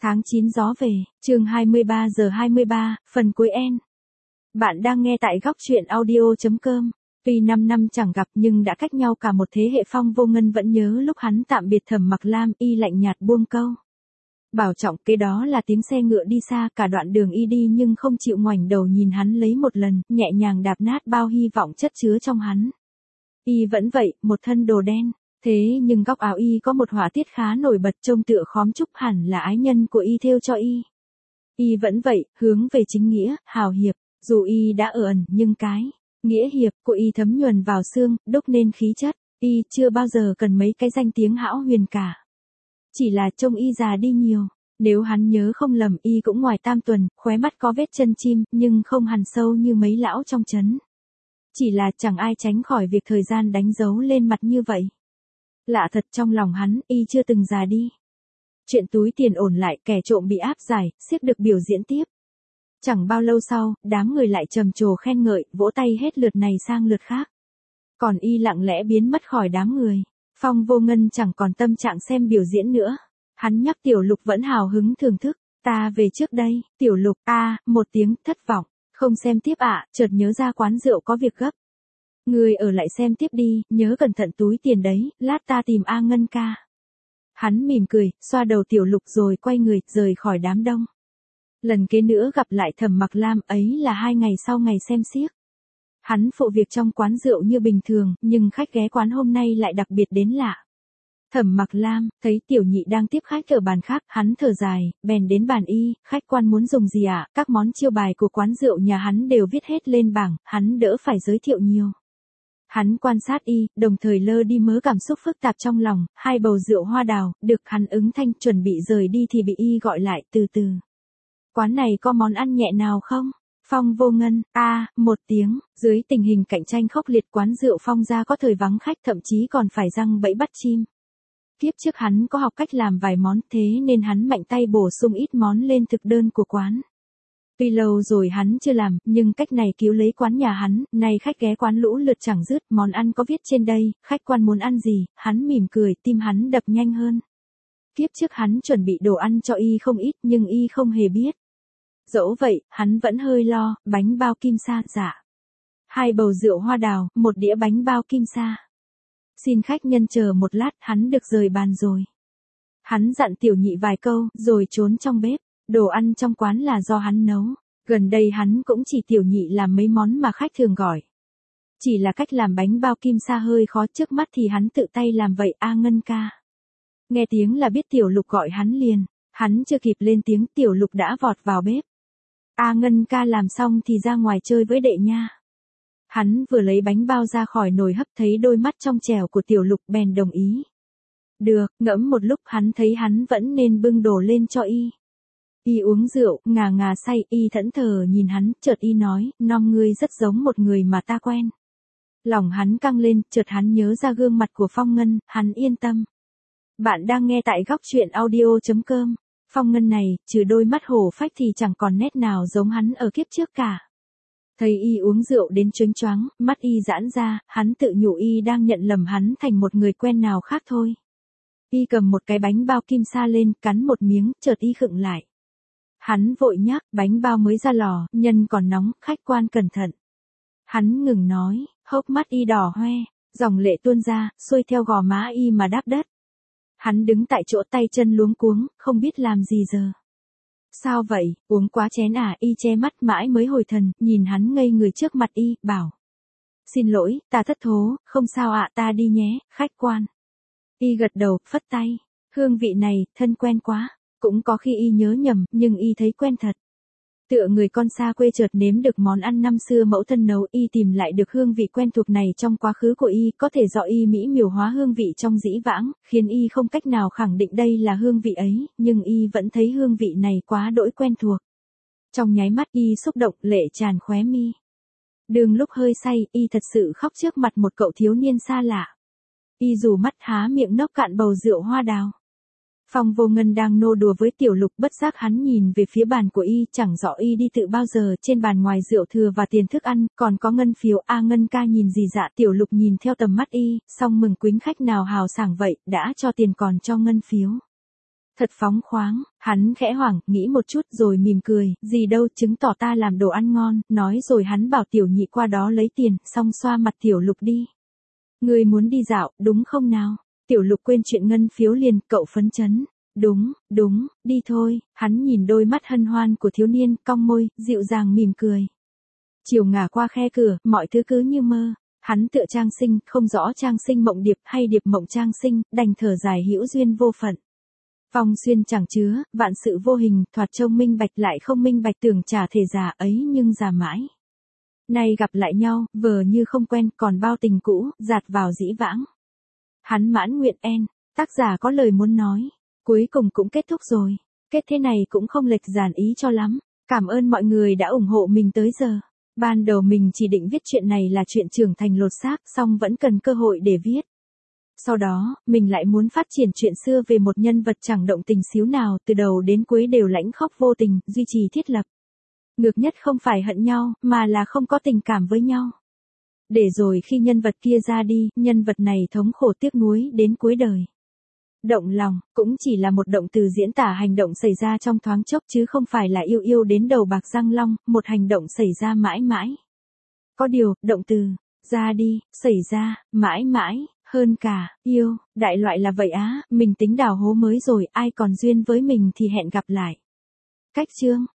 Tháng 9 gió về, chương 23 giờ 23, phần cuối N. Bạn đang nghe tại góc truyện audio.com. Tuy 5 năm chẳng gặp nhưng đã cách nhau cả một thế hệ. Phong Vô Ngân vẫn nhớ lúc hắn tạm biệt Thẩm Mặc Lam, y lạnh nhạt buông câu. Bảo trọng, kế đó là tiếng xe ngựa đi xa, cả đoạn đường y đi nhưng không chịu ngoảnh đầu nhìn hắn lấy một lần, nhẹ nhàng đạp nát bao hy vọng chất chứa trong hắn. Y vẫn vậy, một thân đồ đen. Thế nhưng góc áo y có một họa tiết khá nổi bật, trông tựa khóm trúc, hẳn là ái nhân của y thêu cho y. Y vẫn vậy, hướng về chính nghĩa, hào hiệp, dù y đã ở ẩn nhưng cái nghĩa hiệp của y thấm nhuần vào xương, đúc nên khí chất. Y chưa bao giờ cần mấy cái danh tiếng hão huyền cả. Chỉ là trông y già đi nhiều. Nếu hắn nhớ không lầm, y cũng ngoài tam tuần, khóe mắt có vết chân chim, nhưng không hằn sâu như mấy lão trong trấn. Chỉ là chẳng ai tránh khỏi việc thời gian đánh dấu lên mặt như vậy. Lạ thật, trong lòng hắn, y chưa từng già đi. Chuyện túi tiền ổn lại, kẻ trộm bị áp giải, xiếc được biểu diễn tiếp. Chẳng bao lâu sau, đám người lại trầm trồ khen ngợi, vỗ tay hết lượt này sang lượt khác. Còn y lặng lẽ biến mất khỏi đám người. Phong Vô Ngân chẳng còn tâm trạng xem biểu diễn nữa. Hắn nhắc Tiểu Lục vẫn hào hứng thưởng thức. Ta về trước đây. Tiểu Lục, một tiếng, thất vọng. Không xem tiếp ạ, chợt nhớ ra quán rượu có việc gấp. Người ở lại xem tiếp đi, nhớ cẩn thận túi tiền đấy, lát ta tìm A Ngân ca. Hắn mỉm cười, xoa đầu Tiểu Lục rồi quay người, rời khỏi đám đông. Lần kế nữa gặp lại Thẩm Mặc Lam ấy là 2 ngày sau ngày xem xiếc. Hắn phụ việc trong quán rượu như bình thường, nhưng khách ghé quán hôm nay lại đặc biệt đến lạ. Thẩm Mặc Lam, thấy Tiểu Nhị đang tiếp khách ở bàn khác, hắn thở dài, bèn đến bàn y, khách quan muốn dùng gì ạ? Các món chiêu bài của quán rượu nhà hắn đều viết hết lên bảng, hắn đỡ phải giới thiệu nhiều. Hắn quan sát y, đồng thời lơ đi mớ cảm xúc phức tạp trong lòng, 2 bầu rượu hoa đào, được hắn ứng thanh, chuẩn bị rời đi thì bị y gọi lại, từ từ. Quán này có món ăn nhẹ nào không? Phong Vô Ngân, một tiếng, dưới tình hình cạnh tranh khốc liệt quán rượu Phong gia có thời vắng khách, thậm chí còn phải giăng bẫy bắt chim. Kiếp trước hắn có học cách làm vài món, thế nên hắn mạnh tay bổ sung ít món lên thực đơn của quán. Tuy lâu rồi hắn chưa làm, nhưng cách này cứu lấy quán nhà hắn, nay khách ghé quán lũ lượt chẳng dứt, món ăn có viết trên đây, khách quan muốn ăn gì, hắn mỉm cười, tim hắn đập nhanh hơn. Kiếp trước hắn chuẩn bị đồ ăn cho y không ít, nhưng y không hề biết. Dẫu vậy, hắn vẫn hơi lo, bánh bao kim sa, dạ. 2 bầu rượu hoa đào, 1 đĩa bánh bao kim sa. Xin khách nhân chờ một lát, hắn được rời bàn rồi. Hắn dặn Tiểu Nhị vài câu, rồi trốn trong bếp. Đồ ăn trong quán là do hắn nấu. Gần đây hắn cũng chỉ Tiểu Nhị làm mấy món mà khách thường gọi. Chỉ là cách làm bánh bao kim sa hơi khó, trước mắt thì hắn tự tay làm vậy. A Ngân ca. Nghe tiếng là biết Tiểu Lục gọi hắn liền. Hắn chưa kịp lên tiếng, Tiểu Lục đã vọt vào bếp. A Ngân ca làm xong thì ra ngoài chơi với đệ nha. Hắn vừa lấy bánh bao ra khỏi nồi hấp, thấy đôi mắt trong trẻo của Tiểu Lục bèn đồng ý. Được, ngẫm một lúc hắn thấy hắn vẫn nên bưng đồ lên cho y. Y uống rượu, ngà ngà say, y thẫn thờ nhìn hắn, chợt y nói, nom ngươi rất giống một người mà ta quen. Lòng hắn căng lên, chợt hắn nhớ ra gương mặt của Phong Ngân, hắn yên tâm. Bạn đang nghe tại góc truyện audio.com. Phong Ngân này, trừ đôi mắt hổ phách thì chẳng còn nét nào giống hắn ở kiếp trước cả. Thấy y uống rượu đến choáng choáng, mắt y giãn ra, hắn tự nhủ y đang nhận lầm hắn thành một người quen nào khác thôi. Y cầm một cái bánh bao kim sa lên, cắn một miếng, chợt y khựng lại. Hắn vội nhắc, bánh bao mới ra lò, nhân còn nóng, khách quan cẩn thận. Hắn ngừng nói, hốc mắt y đỏ hoe, dòng lệ tuôn ra, xuôi theo gò má y mà đáp đất. Hắn đứng tại chỗ tay chân luống cuống, không biết làm gì giờ. Sao vậy, uống quá chén à? Y che mắt mãi mới hồi thần, nhìn hắn ngây người trước mặt y, bảo. Xin lỗi, ta thất thố, không sao ạ, ta đi nhé, khách quan. Y gật đầu, phất tay. Hương vị này, thân quen quá. Cũng có khi y nhớ nhầm, nhưng y thấy quen thật. Tựa người con xa quê chợt nếm được món ăn năm xưa mẫu thân nấu, y tìm lại được hương vị quen thuộc này trong quá khứ của y, có thể do y mỹ miều hóa hương vị trong dĩ vãng, khiến y không cách nào khẳng định đây là hương vị ấy, nhưng y vẫn thấy hương vị này quá đỗi quen thuộc. Trong nháy mắt y xúc động, lệ tràn khóe mi. Đường lúc hơi say, y thật sự khóc trước mặt một cậu thiếu niên xa lạ. Y dù mắt há miệng nốc cạn bầu rượu hoa đào. Phong Vô Ngân đang nô đùa với Tiểu Lục, bất giác hắn nhìn về phía bàn của y, chẳng rõ y đi tự bao giờ, trên bàn ngoài rượu thừa và tiền thức ăn, còn có ngân phiếu. A Ngân ca nhìn gì dạ? Tiểu Lục nhìn theo tầm mắt y, song mừng quýnh khách nào hào sảng vậy, đã cho tiền còn cho ngân phiếu. Thật phóng khoáng, hắn khẽ hoảng, nghĩ một chút rồi mỉm cười, gì đâu, chứng tỏ ta làm đồ ăn ngon, nói rồi hắn bảo tiểu nhị qua đó lấy tiền, xong xoa mặt tiểu lục đi. Ngươi muốn đi dạo, đúng không nào? Tiểu lục quên chuyện ngân phiếu liền, cậu phấn chấn. Đúng, đi thôi, hắn nhìn đôi mắt hân hoan của thiếu niên, cong môi, dịu dàng mỉm cười. Chiều ngả qua khe cửa, mọi thứ cứ như mơ. Hắn tựa Trang Sinh, không rõ Trang Sinh mộng điệp hay điệp mộng Trang Sinh, đành thở dài hữu duyên vô phận. Phong xuyên chẳng chứa, vạn sự vô hình, thoạt trông minh bạch lại không minh bạch, tưởng chả thể già ấy nhưng già mãi. Nay gặp lại nhau, vờ như không quen, còn bao tình cũ, dạt vào dĩ vãng. Hắn mãn nguyện en, tác giả có lời muốn nói. Cuối cùng cũng kết thúc rồi. Kết thế này cũng không lệch giản ý cho lắm. Cảm ơn mọi người đã ủng hộ mình tới giờ. Ban đầu mình chỉ định viết chuyện này là chuyện trưởng thành lột xác, song vẫn cần cơ hội để viết. Sau đó, mình lại muốn phát triển chuyện xưa về một nhân vật chẳng động tình xíu nào, từ đầu đến cuối đều lãnh khóc vô tình, duy trì thiết lập. Ngược nhất không phải hận nhau, mà là không có tình cảm với nhau. Để rồi khi nhân vật kia ra đi, nhân vật này thống khổ tiếc nuối đến cuối đời. Động lòng, cũng chỉ là một động từ diễn tả hành động xảy ra trong thoáng chốc chứ không phải là yêu yêu đến đầu bạc răng long, một hành động xảy ra mãi mãi. Có điều, động từ, ra đi, xảy ra, mãi mãi, hơn cả, yêu, đại loại là vậy á, mình tính đào hố mới rồi, ai còn duyên với mình thì hẹn gặp lại. Cách chương